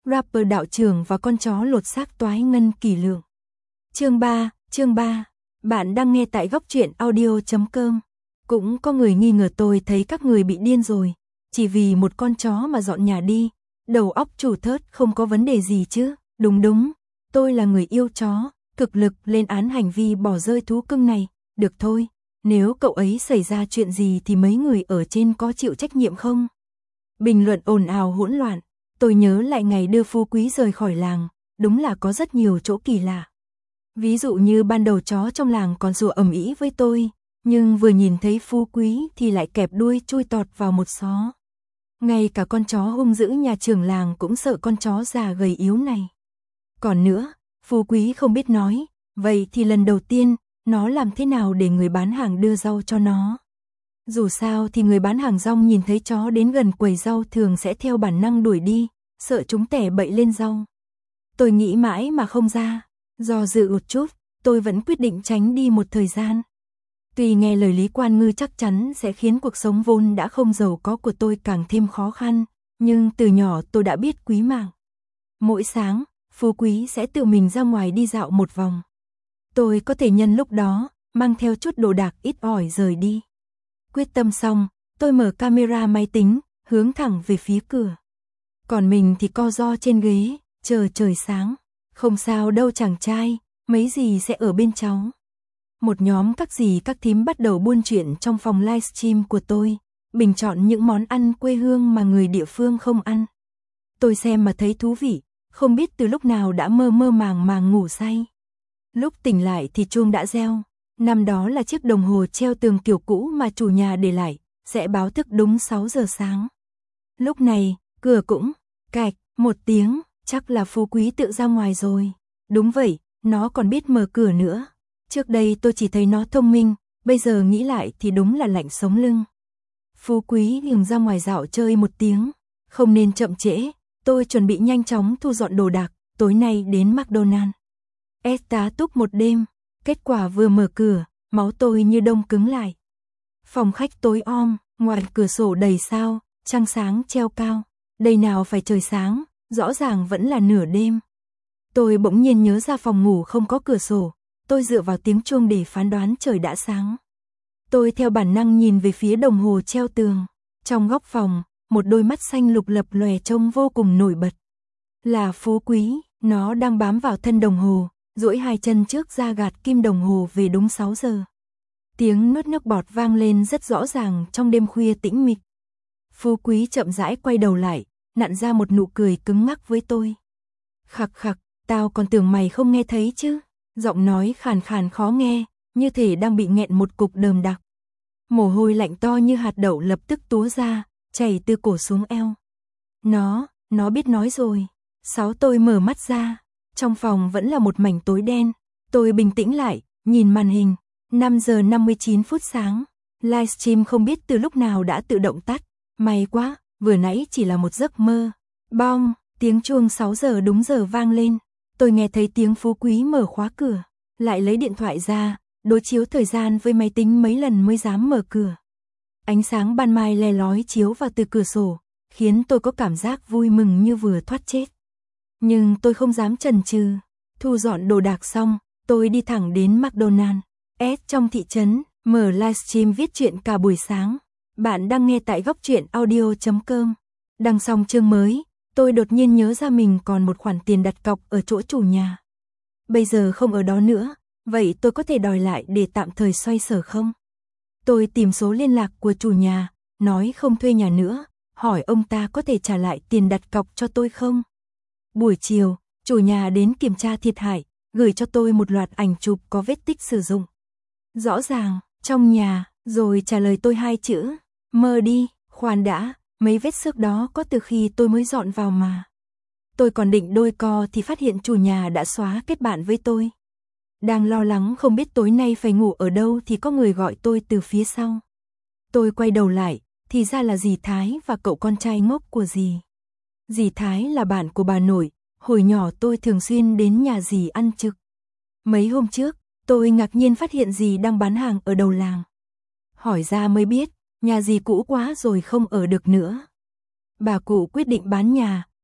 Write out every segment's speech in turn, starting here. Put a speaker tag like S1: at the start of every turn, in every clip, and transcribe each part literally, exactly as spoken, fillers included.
S1: rapper đạo trưởng và con chó lột xác toái ngân kỷ lượng. Chương ba, chương ba. Bạn đang nghe tại góc truyện audio chấm com. Cũng có người nghi ngờ tôi thấy các người bị điên rồi, chỉ vì một con chó mà dọn nhà đi, đầu óc chủ thớt không có vấn đề gì chứ. Đúng đúng, tôi là người yêu chó, cực lực lên án hành vi bỏ rơi thú cưng này. Được thôi, nếu cậu ấy xảy ra chuyện gì thì mấy người ở trên có chịu trách nhiệm không? Bình luận ồn ào hỗn loạn. Tôi nhớ lại ngày đưa Phú Quý rời khỏi làng, đúng là có rất nhiều chỗ kỳ lạ. Ví dụ như ban đầu chó trong làng còn sủa ầm ĩ với tôi, nhưng vừa nhìn thấy Phú Quý thì lại kẹp đuôi chui tọt vào một xó. Ngay cả con chó hung dữ nhà trưởng làng cũng sợ con chó già gầy yếu này. Còn nữa, Phú Quý không biết nói, vậy thì lần đầu tiên, nó làm thế nào để người bán hàng đưa rau cho nó? Dù sao thì người bán hàng rong nhìn thấy chó đến gần quầy rau thường sẽ theo bản năng đuổi đi, sợ chúng tẻ bậy lên rau. Tôi nghĩ mãi mà không ra, do dự một chút, tôi vẫn quyết định tránh đi một thời gian. Tuy nghe lời Lý Quan Ngư chắc chắn sẽ khiến cuộc sống vốn đã không giàu có của tôi càng thêm khó khăn, nhưng từ nhỏ tôi đã biết quý mạng. Mỗi sáng, Phú Quý sẽ tự mình ra ngoài đi dạo một vòng. Tôi có thể nhân lúc đó, mang theo chút đồ đạc ít ỏi rời đi. Quyết tâm xong, tôi mở camera máy tính, hướng thẳng về phía cửa. Còn mình thì co ro trên ghế, chờ trời sáng. Không sao đâu chàng trai, mấy gì sẽ ở bên cháu. Một nhóm các dì các thím bắt đầu buôn chuyện trong phòng livestream của tôi, bình chọn những món ăn quê hương mà người địa phương không ăn. Tôi xem mà thấy thú vị, không biết từ lúc nào đã mơ mơ màng màng ngủ say. Lúc tỉnh lại thì chuông đã reo. Năm đó là chiếc đồng hồ treo tường kiểu cũ mà chủ nhà để lại, sẽ báo thức đúng sáu giờ sáng. Lúc này, cửa cũng cạch một tiếng, chắc là Phú Quý tự ra ngoài rồi. Đúng vậy, nó còn biết mở cửa nữa. Trước đây tôi chỉ thấy nó thông minh, bây giờ nghĩ lại thì đúng là lạnh sống lưng. Phú Quý ngừng ra ngoài dạo chơi một tiếng, không nên chậm trễ, tôi chuẩn bị nhanh chóng thu dọn đồ đạc, tối nay đến McDonald's. Ép tá túc một đêm. Kết quả vừa mở cửa, máu tôi như đông cứng lại. Phòng khách tối om, ngoài cửa sổ đầy sao, trăng sáng treo cao. Đây nào phải trời sáng, rõ ràng vẫn là nửa đêm. Tôi bỗng nhiên nhớ ra phòng ngủ không có cửa sổ, tôi dựa vào tiếng chuông để phán đoán trời đã sáng. Tôi theo bản năng nhìn về phía đồng hồ treo tường. Trong góc phòng, một đôi mắt xanh lục lập lòe trông vô cùng nổi bật. Là Phú Quý, nó đang bám vào thân đồng hồ, duỗi hai chân trước ra gạt kim đồng hồ về đúng sáu giờ. Tiếng nuốt nước bọt vang lên rất rõ ràng trong đêm khuya tĩnh mịch. Phú Quý chậm rãi quay đầu lại, nặn ra một nụ cười cứng ngắc với tôi. Khặc khặc, tao còn tưởng mày không nghe thấy chứ. Giọng nói khàn khàn khó nghe, như thể đang bị nghẹn một cục đờm đặc. Mồ hôi lạnh to như hạt đậu lập tức túa ra, chảy từ cổ xuống eo. Nó, nó biết nói rồi. Sáu tôi mở mắt ra. Trong phòng vẫn là một mảnh tối đen. Tôi bình tĩnh lại, nhìn màn hình. năm giờ năm mươi chín phút sáng. Livestream không biết từ lúc nào đã tự động tắt. May quá, vừa nãy chỉ là một giấc mơ. Bong, tiếng chuông sáu giờ đúng giờ vang lên. Tôi nghe thấy tiếng Phú Quý mở khóa cửa. Lại lấy điện thoại ra, đối chiếu thời gian với máy tính mấy lần mới dám mở cửa. Ánh sáng ban mai le lói chiếu vào từ cửa sổ, khiến tôi có cảm giác vui mừng như vừa thoát chết. Nhưng tôi không dám chần chừ. Thu dọn đồ đạc xong, tôi đi thẳng đến McDonald's. S trong thị trấn, mở livestream viết chuyện cả buổi sáng. Bạn đang nghe tại góc truyện audio chấm com. Đăng xong chương mới, tôi đột nhiên nhớ ra mình còn một khoản tiền đặt cọc ở chỗ chủ nhà. Bây giờ không ở đó nữa, vậy tôi có thể đòi lại để tạm thời xoay sở không? Tôi tìm số liên lạc của chủ nhà, nói không thuê nhà nữa, hỏi ông ta có thể trả lại tiền đặt cọc cho tôi không? Buổi chiều, chủ nhà đến kiểm tra thiệt hại, gửi cho tôi một loạt ảnh chụp có vết tích sử dụng. Rõ ràng, trong nhà, rồi trả lời tôi hai chữ, mơ đi, khoan đã, mấy vết xước đó có từ khi tôi mới dọn vào mà. Tôi còn định đôi co thì phát hiện chủ nhà đã xóa kết bạn với tôi. Đang lo lắng không biết tối nay phải ngủ ở đâu thì có người gọi tôi từ phía sau. Tôi quay đầu lại, thì ra là dì Thái và cậu con trai ngốc của dì. Dì Thái là bạn của bà nội, hồi nhỏ tôi thường xuyên đến nhà dì ăn trực. Mấy hôm trước, tôi ngạc nhiên phát hiện dì đang bán hàng ở đầu làng. Hỏi ra mới biết, nhà dì cũ quá rồi không ở được nữa. Bà cụ quyết định bán nhà,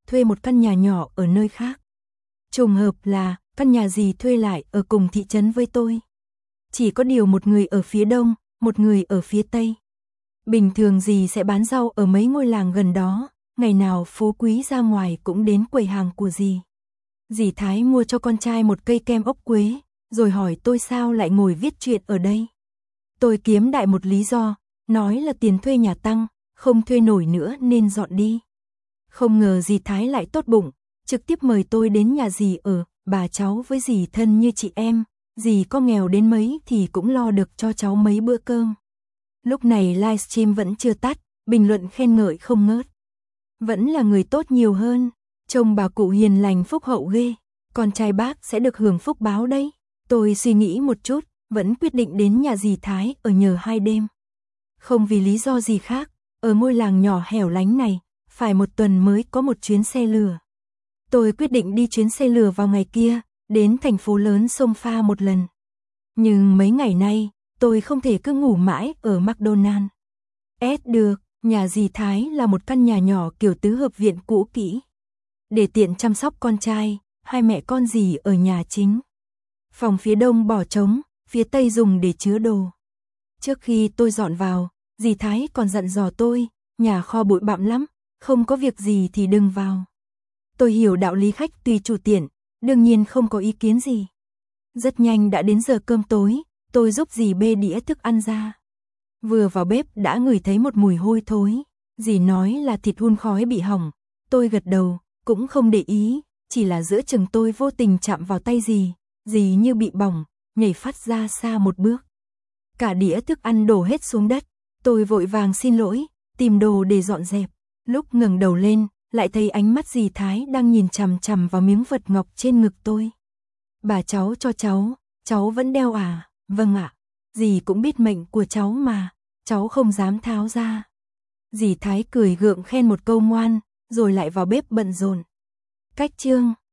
S1: thuê một căn nhà nhỏ ở nơi khác. Trùng hợp là, căn nhà dì thuê lại ở cùng thị trấn với tôi. Chỉ có điều một người ở phía đông, một người ở phía tây. Bình thường dì sẽ bán rau ở mấy ngôi làng gần đó, ngày nào Phú Quý ra ngoài cũng đến quầy hàng của dì. Dì Thái mua cho con trai một cây kem ốc quế, rồi hỏi tôi sao lại ngồi viết chuyện ở đây. Tôi kiếm đại một lý do, nói là tiền thuê nhà tăng, không thuê nổi nữa nên dọn đi. Không ngờ dì Thái lại tốt bụng, trực tiếp mời tôi đến nhà dì ở, bà cháu với dì thân như chị em, dì có nghèo đến mấy thì cũng lo được cho cháu mấy bữa cơm. Lúc này livestream vẫn chưa tắt, bình luận khen ngợi không ngớt. Vẫn là người tốt nhiều hơn, trông bà cụ hiền lành phúc hậu ghê, con trai bác sẽ được hưởng phúc báo đấy. Tôi suy nghĩ một chút, vẫn quyết định đến nhà dì Thái ở nhờ hai đêm. Không vì lý do gì khác, ở ngôi làng nhỏ hẻo lánh này, phải một tuần mới có một chuyến xe lửa. Tôi quyết định đi chuyến xe lửa vào ngày kia, đến thành phố lớn xông pha một lần. Nhưng mấy ngày nay, tôi không thể cứ ngủ mãi ở McDonald's. Ed được, nhà dì Thái là một căn nhà nhỏ kiểu tứ hợp viện cũ kỹ. Để tiện chăm sóc con trai, hai mẹ con dì ở nhà chính. Phòng phía đông bỏ trống, phía tây dùng để chứa đồ. Trước khi tôi dọn vào, dì Thái còn dặn dò tôi, nhà kho bụi bặm lắm, không có việc gì thì đừng vào. Tôi hiểu đạo lý khách tùy chủ tiện, đương nhiên không có ý kiến gì. Rất nhanh đã đến giờ cơm tối, tôi giúp dì bê đĩa thức ăn ra. Vừa vào bếp đã ngửi thấy một mùi hôi thối, dì nói là thịt hun khói bị hỏng. Tôi gật đầu, cũng không để ý, chỉ là giữa chừng tôi vô tình chạm vào tay dì, dì như bị bỏng, nhảy phát ra xa một bước. Cả đĩa thức ăn đổ hết xuống đất, tôi vội vàng xin lỗi, tìm đồ để dọn dẹp. Lúc ngẩng đầu lên, lại thấy ánh mắt dì Thái đang nhìn chằm chằm vào miếng vật ngọc trên ngực tôi. Bà cháu cho cháu, cháu vẫn đeo à? Vâng ạ, dì cũng biết mệnh của cháu mà, cháu không dám tháo ra. Dì Thái cười gượng khen một câu ngoan, rồi lại vào bếp bận rộn. Cách chương